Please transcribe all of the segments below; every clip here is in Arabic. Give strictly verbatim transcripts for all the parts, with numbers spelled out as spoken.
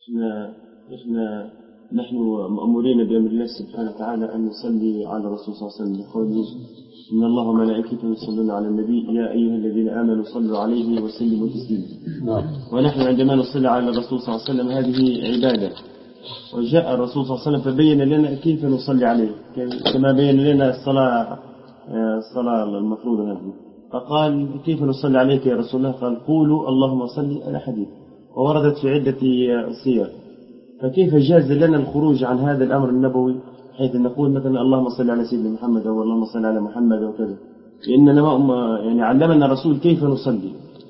إحنا, إحنا نحن مأمورين بأمر الله سبحانه وتعالى أن نصلي على الرسول صلى الله عليه وسلم بقوله إن الله وملائكته يصلون على النبي يا أيها الذين آمنوا صلوا عليه وسلموا تسليما. ونحن عندما نصلي على الرسول صلى الله عليه وسلم هذه عبادة، وجاء الرسول صلى الله عليه وسلم فبين لنا كيف نصلي عليه كما بين لنا الصلاة الصلاة المفروضة هذه، فقال كيف نصلي عليك يا رسول الله؟ قال قولوا اللهم صل على حديث، ووردت في عدة صيغ. فكيف جاز لنا الخروج عن هذا الأمر النبوي حيث نقول مثلا اللهم صل على سيدنا محمد أو اللهم صل على محمد وكذا، لأننا ما يعني علمنا الرسول كيف نصلي.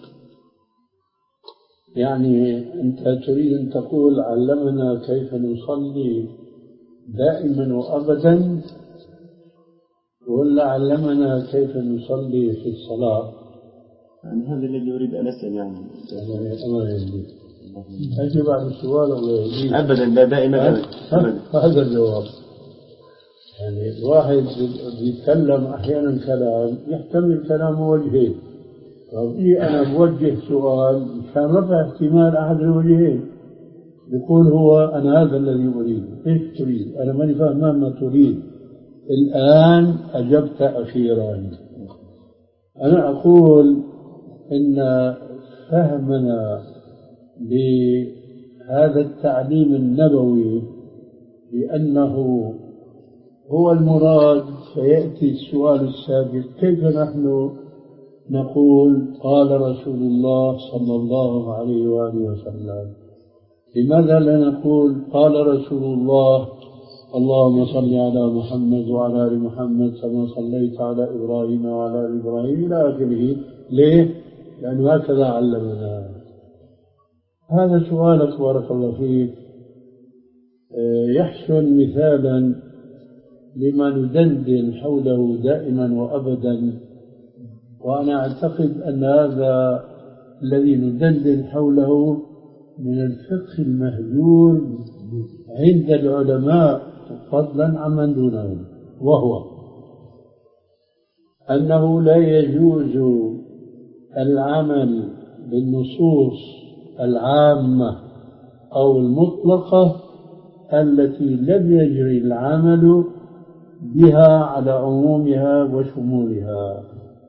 يعني أنت تريد أن تقول علمنا كيف نصلي دائما وأبدا، ولا علمنا كيف نصلي في الصلاة؟ يعني هذا الذي يريد أن أسأل. يعني الله يهديك. أجب على السؤال الله يهديك. أبدا لا دائما أبدا. هذا الجواب. يعني الواحد يتكلم أحيانا كلام يحتمل كلام وجهين، فبي أنا بوجه سؤال كان رفع احتمال أحد الوجهين، يقول هو أنا هذا الذي أريد. إيش تريد؟ أنا ماني فاهم ما تريد. الآن أجبت أخيرا. أنا أقول إن فهمنا بهذا التعليم النبوي بأنه هو المراد، فيأتي السؤال السابق كيف نحن نقول قال رسول الله صلى الله عليه وآله وسلم؟ لماذا لا نقول قال رسول الله اللهم صل على محمد وعلى آل محمد كما صليت على إبراهيم وعلى آل إبراهيم إلى آخره؟ ليه؟ لأنه هكذا علمنا. هذا سؤالك بارك الله فيك يحسن مثالا لما ندندن حوله دائما وأبدا، وأنا أعتقد أن هذا الذي ندندن حوله من الفقه المهجور عند العلماء فضلا عمن دونهم، وهو أنه لا يجوز العمل بالنصوص العامة أو المطلقة التي لم يجري العمل بها على عمومها وشمولها.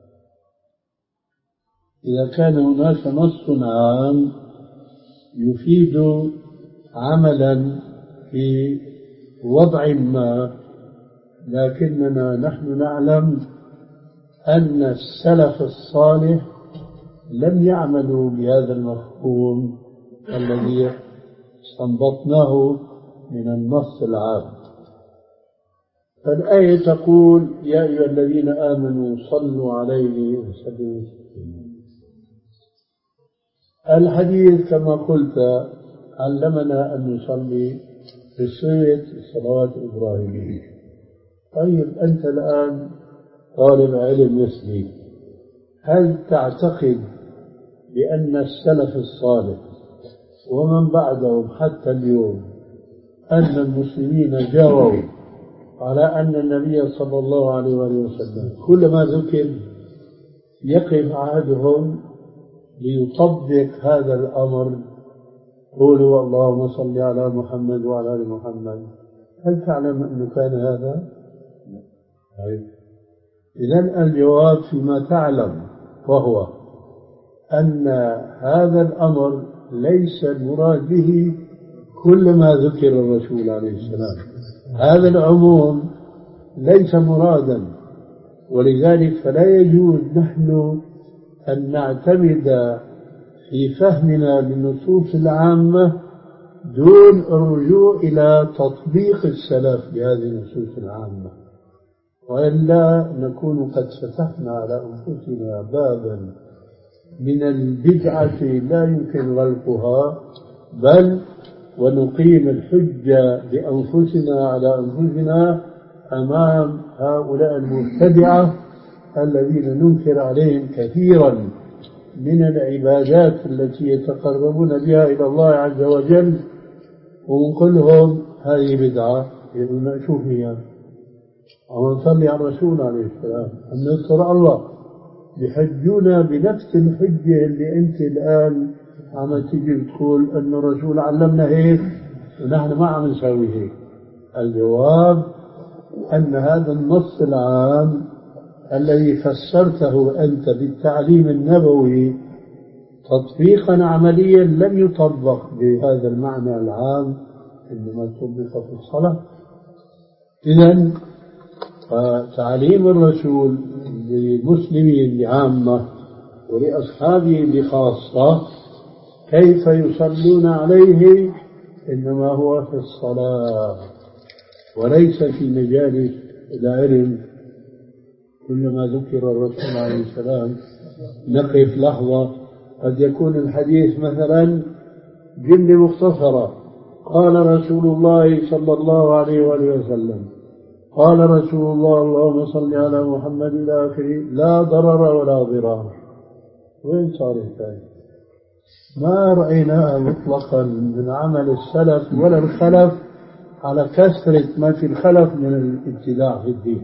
إذا كان هناك نص عام يفيد عملا في وضع ما، لكننا نحن نعلم أن السلف الصالح لم يعملوا بهذا المفهوم الذي استنبطناه من النص العام. فالآية تقول يا أيها الذين آمنوا صلوا عليه وسلموا. الحديث كما قلت علمنا أن نصلي بصيغة الصلوات الإبراهيمية. طيب أنت الآن طالب علم مثلي، هل تعتقد بأن السلف الصالح ومن بعدهم حتى اليوم أن المسلمين جروا على أن النبي صلى الله عليه وسلم كلما ذكر يقف أحدهم ليطبق هذا الأمر قولوا اللهم صل على محمد وعلى آل محمد؟ هل تعلم أنه كان هذا؟ إذن الجواب فيما تعلم، وهو أن هذا الأمر ليس المراد به كل ما ذكر الرسول عليه السلام. هذا العموم ليس مرادا، ولذلك فلا يجوز نحن أن نعتمد في فهمنا للنصوص العامة دون الرجوع إلى تطبيق السلف بهذه النصوص العامة، وإلا نكون قد فتحنا على أنفسنا بابا من البدعة لا يمكن غلقها، بل ونقيم الحجة بأنفسنا على أنفسنا أمام هؤلاء المبتدعة الذين ننكر عليهم كثيرا من العبادات التي يتقربون بها إلى الله عز وجل، ونقول لهم هذه بدعة. يقولون شوف هي ونصلي على الرسول عليه السلام أن نذكر الله، يحجون بنفس الحجة اللي أنت الآن عم تيجي تقول أن الرسول علمنا هيك ونحن ما عم نسوي هيك. الجواب أن هذا النص العام الذي فسرته أنت بالتعليم النبوي تطبيقا عمليا لم يطبق بهذا المعنى العام، إنما طبق في الصلاة. إذن تعليم الرسول للمسلمين بعامة ولأصحابه بخاصة كيف يصلون عليه إنما هو في الصلاة وليس في مجال العلم. كلما ذكر الرسول عليه السلام نقف لحظة، قد يكون الحديث مثلا جملة مختصرة، قال رسول الله صلى الله عليه وآله وسلم، قال رسول الله اللهم صل على محمد إلى آخره، لا ضرر ولا ضرار. وين صار الثاني؟ ما رأيناه مطلقا من عمل السلف ولا الخلف على كثرة ما في الخلف من الابتداع في الدين.